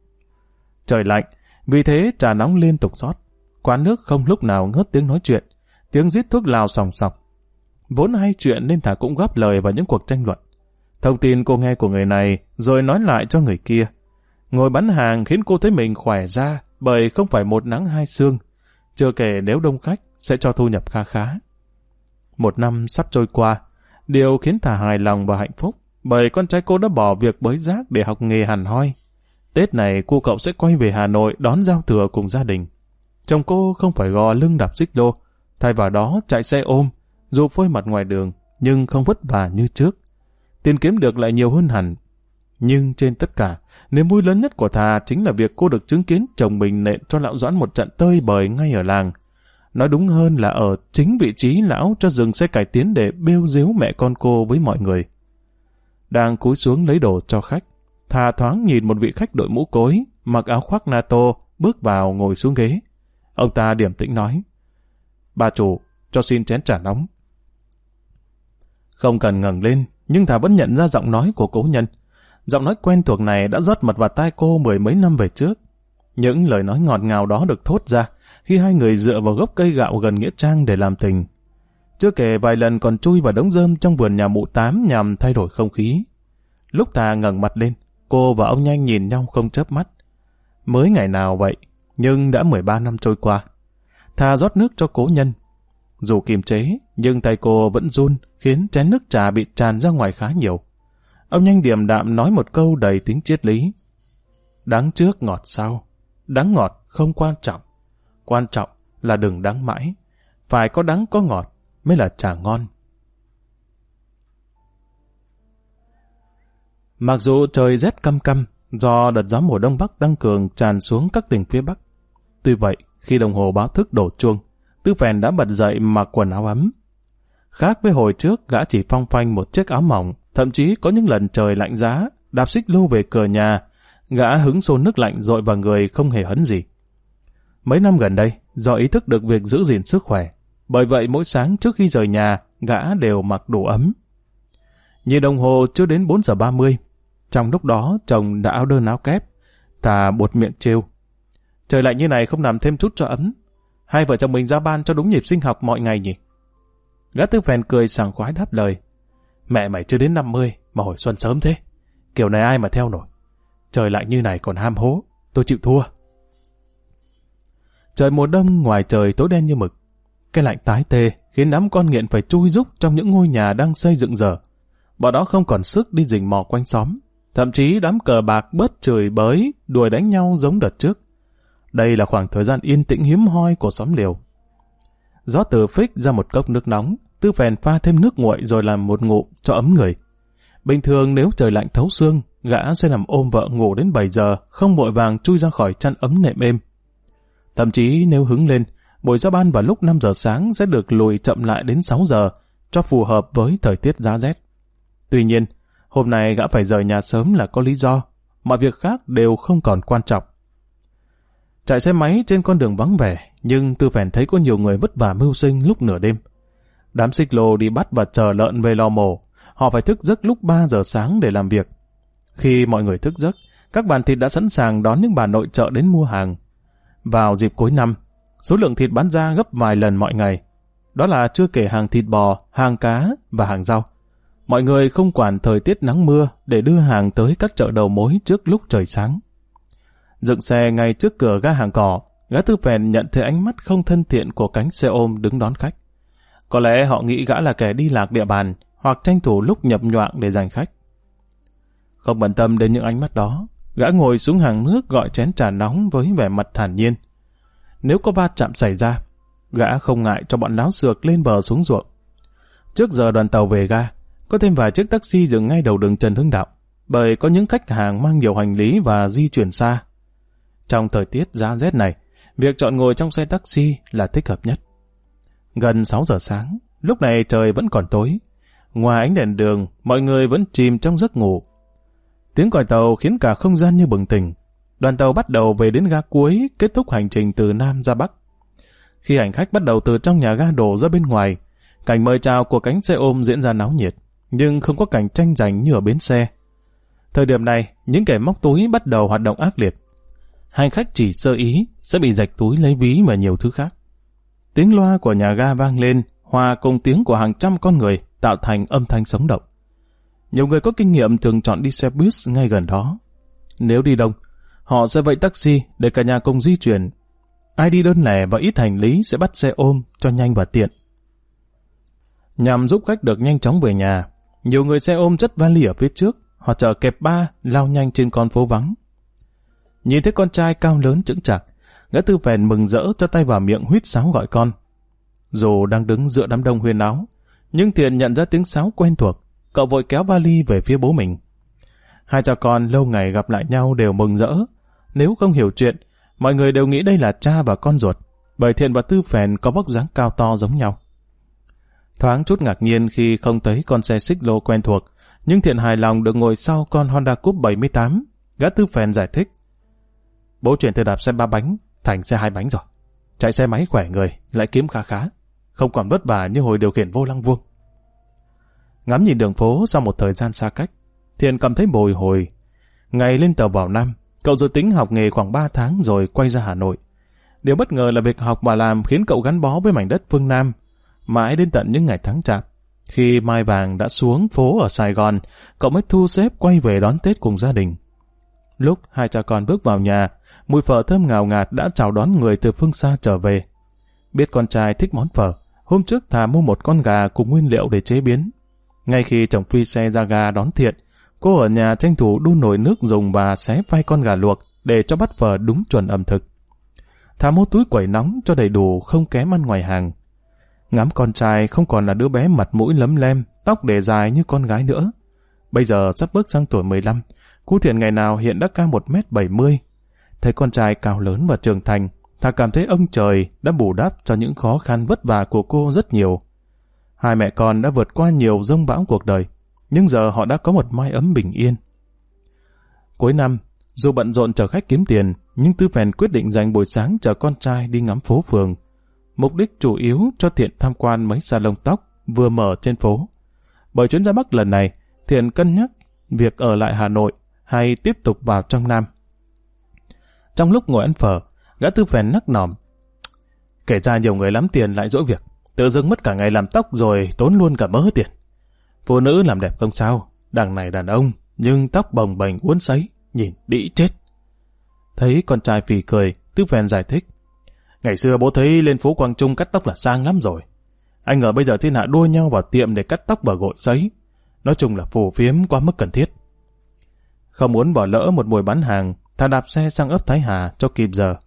Trời lạnh, vì thế trà nóng liên tục rót. Quán nước không lúc nào ngớt tiếng nói chuyện, tiếng rít thuốc lào sòng sọc. Vốn hay chuyện nên thà cũng góp lời vào những cuộc tranh luận. Thông tin cô nghe của người này rồi nói lại cho người kia. Ngồi bán hàng khiến cô thấy mình khỏe ra bởi không phải một nắng hai sương. Chưa kể nếu đông khách sẽ cho thu nhập kha khá. Một năm sắp trôi qua, điều khiến thà hài lòng và hạnh phúc bởi con trai cô đã bỏ việc bới rác để học nghề hàn hoi. Tết này cô cậu sẽ quay về Hà Nội đón giao thừa cùng gia đình. Chồng cô không phải gò lưng đạp xích lô, thay vào đó chạy xe ôm, dù phơi mặt ngoài đường nhưng không vất vả như trước. Tiền kiếm được lại nhiều hơn hẳn. Nhưng trên tất cả, niềm vui lớn nhất của thà chính là việc cô được chứng kiến chồng mình nện cho lão Doãn một trận tơi bời ngay ở làng. Nói đúng hơn là ở chính vị trí lão cho dừng xe cải tiến để bêu díu mẹ con cô với mọi người. Đang cúi xuống lấy đồ cho khách, thà thoáng nhìn một vị khách đội mũ cối, mặc áo khoác NATO, bước vào ngồi xuống ghế. Ông ta điềm tĩnh nói, bà chủ, cho xin chén trà nóng. Không cần ngẩng lên, nhưng thà vẫn nhận ra giọng nói của cố nhân. Giọng nói quen thuộc này đã rót mật vào tai cô 10 mấy năm về trước. Những lời nói ngọt ngào đó được thốt ra khi hai người dựa vào gốc cây gạo gần nghĩa trang để làm tình. Chưa kể vài lần còn chui vào đống rơm trong vườn nhà mụ Tám nhằm thay đổi không khí. Lúc thà ngẩng mặt lên, cô và ông Nhanh nhìn nhau không chớp mắt. Mới ngày nào vậy, nhưng đã 13 năm trôi qua. Thà rót nước cho cố nhân. Dù kiềm chế, nhưng tay cô vẫn run, khiến chén nước trà bị tràn ra ngoài khá nhiều. Ông Nhanh điềm đạm nói một câu đầy tính triết lý. Đắng trước ngọt sau. Đắng ngọt không quan trọng. Quan trọng là đừng đắng mãi. Phải có đắng có ngọt mới là trà ngon. Mặc dù trời rét căm căm do đợt gió mùa đông bắc tăng cường tràn xuống các tỉnh phía bắc. Tuy vậy, khi đồng hồ báo thức đổ chuông, Tư Phèn đã bật dậy mặc quần áo ấm. Khác với hồi trước, gã chỉ phong phanh một chiếc áo mỏng, thậm chí có những lần trời lạnh giá, đạp xích lô về cửa nhà, gã hứng xô nước lạnh dội vào người không hề hấn gì. Mấy năm gần đây, do ý thức được việc giữ gìn sức khỏe, bởi vậy mỗi sáng trước khi rời nhà, gã đều mặc đủ ấm. Nhìn đồng hồ chưa đến 4 giờ 30, trong lúc đó chồng đã áo đơn áo kép, thà buột miệng trêu. Trời lạnh như này không làm thêm chút cho ấm. Hai vợ chồng mình ra ban cho đúng nhịp sinh học mọi ngày nhỉ? Gã Tư Phèn cười sảng khoái đáp lời. Mẹ mày chưa đến 50 mà hồi xuân sớm thế. Kiểu này ai mà theo nổi. Trời lạnh như này còn ham hố, tôi chịu thua. Trời mùa đông ngoài trời tối đen như mực. Cái lạnh tái tê khiến đám con nghiện phải chui rúc trong những ngôi nhà đang xây dựng dở. Bọn đó không còn sức đi rình mò quanh xóm. Thậm chí đám cờ bạc bớt chửi bới, đuổi đánh nhau giống đợt trước. Đây là khoảng thời gian yên tĩnh hiếm hoi của xóm liều. Gió từ phích ra một cốc nước nóng, Tư Phèn pha thêm nước nguội rồi làm một ngụm cho ấm người. Bình thường nếu trời lạnh thấu xương, gã sẽ nằm ôm vợ ngủ đến 7 giờ, không vội vàng chui ra khỏi chăn ấm nệm êm. Thậm chí nếu hứng lên, buổi ra ban vào lúc 5 giờ sáng sẽ được lùi chậm lại đến 6 giờ, cho phù hợp với thời tiết giá rét. Tuy nhiên, hôm nay gã phải rời nhà sớm là có lý do, mọi việc khác đều không còn quan trọng. Chạy xe máy trên con đường vắng vẻ, nhưng Tư Phèn thấy có nhiều người vất vả mưu sinh lúc nửa đêm. Đám xích lô đi bắt và chờ lợn về lò mổ, họ phải thức giấc lúc 3 giờ sáng để làm việc. Khi mọi người thức giấc, các bàn thịt đã sẵn sàng đón những bà nội trợ đến mua hàng. vào dịp cuối năm, số lượng thịt bán ra gấp vài lần mọi ngày. Đó là chưa kể hàng thịt bò, hàng cá và hàng rau. Mọi người không quản thời tiết nắng mưa để đưa hàng tới các chợ đầu mối trước lúc trời sáng. Dựng xe ngay trước cửa ga hàng cỏ, gã Tư Phèn nhận thấy ánh mắt không thân thiện của cánh xe ôm đứng đón khách. Có lẽ họ nghĩ gã là kẻ đi lạc địa bàn hoặc tranh thủ lúc nhập nhoạng để giành khách. Không bận tâm đến những ánh mắt đó, gã ngồi xuống hàng nước gọi chén trà nóng với vẻ mặt thản nhiên. Nếu có va chạm xảy ra, gã không ngại cho bọn láo xược lên bờ xuống ruộng. Trước giờ đoàn tàu về ga, có thêm vài chiếc taxi dừng ngay đầu đường Trần Hưng Đạo, bởi có những khách hàng mang nhiều hành lý và di chuyển xa. Trong thời tiết giá rét này, việc chọn ngồi trong xe taxi là thích hợp nhất. Gần 6 giờ sáng, lúc này trời vẫn còn tối. Ngoài ánh đèn đường, mọi người vẫn chìm trong giấc ngủ. Tiếng còi tàu khiến cả không gian như bừng tỉnh. Đoàn tàu bắt đầu về đến ga cuối, kết thúc hành trình từ Nam ra Bắc. Khi hành khách bắt đầu từ trong nhà ga đổ ra bên ngoài, cảnh mời chào của cánh xe ôm diễn ra náo nhiệt, nhưng không có cảnh tranh giành như ở bến xe. Thời điểm này, những kẻ móc túi bắt đầu hoạt động ác liệt. Hành khách chỉ sơ ý sẽ bị rạch túi lấy ví và nhiều thứ khác. Tiếng loa của nhà ga vang lên, hòa cùng tiếng của hàng trăm con người tạo thành âm thanh sống động. Nhiều người có kinh nghiệm thường chọn đi xe bus ngay gần đó. Nếu đi đông, họ sẽ vẫy taxi để cả nhà cùng di chuyển. Ai đi đơn lẻ và ít hành lý sẽ bắt xe ôm cho nhanh và tiện. Nhằm giúp khách được nhanh chóng về nhà, nhiều người xe ôm chất vali ở phía trước, họ chở kẹp ba lao nhanh trên con phố vắng. Nhìn thấy con trai cao lớn chững chạc, gã Tư Phèn mừng rỡ cho tay vào miệng huýt sáo gọi con. Dù đang đứng giữa đám đông huyên náo, nhưng Thiện nhận ra tiếng sáo quen thuộc, cậu vội kéo vali về phía bố mình. Hai cha con lâu ngày gặp lại nhau đều mừng rỡ. Nếu không hiểu chuyện, mọi người đều nghĩ đây là cha và con ruột, bởi Thiện và Tư Phèn có vóc dáng cao to giống nhau. Thoáng chút ngạc nhiên khi không thấy con xe xích lô quen thuộc, nhưng Thiện hài lòng được ngồi sau con Honda Coupe 78. Gã Tư Phèn giải thích: bố chuyển từ đạp xe 3 bánh thành xe 2 bánh rồi. Chạy xe máy khỏe người, lại kiếm khá khá, không còn vất vả như hồi điều khiển vô lăng vuông. Ngắm nhìn đường phố sau một thời gian xa cách, Thiện cảm thấy bồi hồi. Ngày lên tàu vào Nam, cậu dự tính học nghề khoảng 3 tháng rồi quay ra Hà Nội. Điều bất ngờ là việc học và làm khiến cậu gắn bó với mảnh đất phương Nam, mãi đến tận những ngày tháng Chạp. Khi mai vàng đã xuống phố ở Sài Gòn, cậu mới thu xếp quay về đón Tết cùng gia đình. Lúc hai cha con bước vào nhà, mùi phở thơm ngào ngạt đã chào đón người từ phương xa trở về. Biết con trai thích món phở, hôm trước thà mua một con gà cùng nguyên liệu để chế biến. Ngay khi chồng phi xe ra ga đón Thiện, cô ở nhà tranh thủ đun nồi nước dùng và xé phai con gà luộc để cho bát phở đúng chuẩn ẩm thực. Thà mua túi quẩy nóng cho đầy đủ, không kém ăn ngoài hàng. Ngắm con trai không còn là đứa bé mặt mũi lấm lem, tóc để dài như con gái nữa. Bây giờ sắp bước sang tuổi 15, cô Thiện ngày nào hiện đã cao 1m70. Thấy con trai cao lớn và trưởng thành, Thà cảm thấy ông trời đã bù đắp cho những khó khăn vất vả của cô rất nhiều. Hai mẹ con đã vượt qua nhiều dông bão cuộc đời, nhưng giờ họ đã có một mái ấm bình yên. Cuối năm, dù bận rộn chở khách kiếm tiền, nhưng Tư Phèn quyết định dành buổi sáng chở con trai đi ngắm phố phường. Mục đích chủ yếu cho Thiện tham quan mấy salon tóc vừa mở trên phố. Bởi chuyến ra Bắc lần này, Thiện cân nhắc việc ở lại Hà Nội hay tiếp tục vào trong Nam. Trong lúc ngồi ăn phở, gã Tư Phèn nắc nòm: kể ra nhiều người lắm tiền lại dỗi việc, tự dưng mất cả ngày làm tóc rồi tốn luôn cả mớ tiền. Phụ nữ làm đẹp không sao, đằng này đàn ông, nhưng tóc bồng bềnh uốn sấy, nhìn đĩ chết. Thấy con trai phì cười, Tư Phèn giải thích: ngày xưa bố thấy lên phố Quang Trung cắt tóc là sang lắm rồi. Anh ngờ bây giờ thiên hạ đua nhau vào tiệm để cắt tóc và gội sấy. Nói chung là phù phiếm quá mức cần thiết. Không muốn bỏ lỡ một buổi bán hàng, Thà đạp xe sang ấp Thái Hà cho kịp giờ.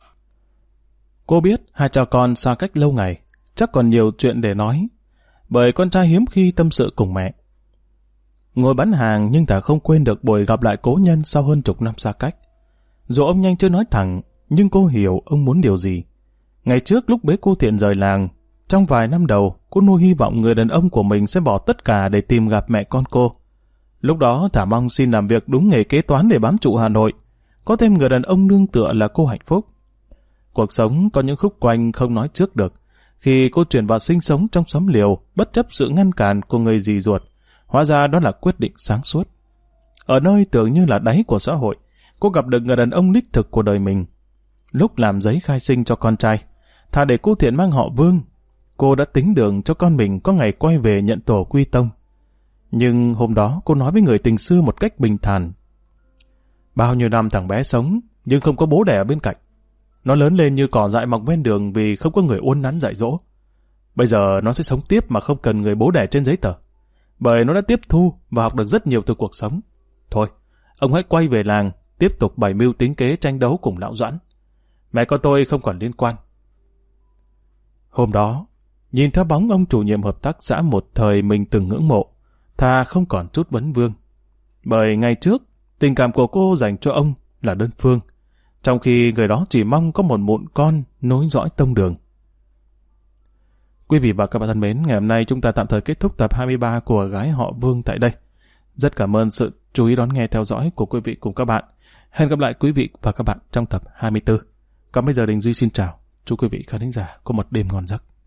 Cô biết hai cha con xa cách lâu ngày, chắc còn nhiều chuyện để nói, bởi con trai hiếm khi tâm sự cùng mẹ. Ngồi bán hàng nhưng Thà không quên được buổi gặp lại cố nhân sau hơn chục năm xa cách. Dù ông nhanh chưa nói thẳng, nhưng cô hiểu ông muốn điều gì. Ngày trước lúc bế cô Thiện rời làng, trong vài năm đầu, cô nuôi hy vọng người đàn ông của mình sẽ bỏ tất cả để tìm gặp mẹ con cô. Lúc đó Thà mong xin làm việc đúng nghề kế toán để bám trụ Hà Nội. Có thêm người đàn ông nương tựa là cô hạnh phúc. Cuộc sống có những khúc quanh không nói trước được. Khi cô chuyển vào sinh sống trong xóm liều, bất chấp sự ngăn cản của người dì ruột, hóa ra đó là quyết định sáng suốt. Ở nơi tưởng như là đáy của xã hội, cô gặp được người đàn ông đích thực của đời mình. lúc làm giấy khai sinh cho con trai, thà để cô Thiện mang họ Vương, cô đã tính đường cho con mình có ngày quay về nhận tổ quy tông. Nhưng hôm đó cô nói với người tình xưa một cách bình thản. Bao nhiêu năm thằng bé sống, nhưng không có bố đẻ ở bên cạnh. Nó lớn lên như cỏ dại mọc ven đường vì không có người uốn nắn dạy dỗ. Bây giờ nó sẽ sống tiếp mà không cần người bố đẻ trên giấy tờ. Bởi nó đã tiếp thu và học được rất nhiều từ cuộc sống. Thôi, ông hãy quay về làng, tiếp tục bày mưu tính kế tranh đấu cùng lão Doãn. Mẹ con tôi không còn liên quan. Hôm đó, nhìn theo bóng ông chủ nhiệm hợp tác xã một thời mình từng ngưỡng mộ, thà không còn chút vấn vương. Bởi ngày trước, tình cảm của cô dành cho ông là đơn phương, trong khi người đó chỉ mong có một mụn con nối dõi tông đường. Quý vị và các bạn thân mến, ngày hôm nay chúng ta tạm thời kết thúc tập 23 của Gái họ Vương tại đây. Rất cảm ơn sự chú ý đón nghe theo dõi của quý vị cùng các bạn. Hẹn gặp lại quý vị và các bạn trong tập 24. Còn bây giờ Đình Duy xin chào. Chúc quý vị khán thính giả có một đêm ngon giấc.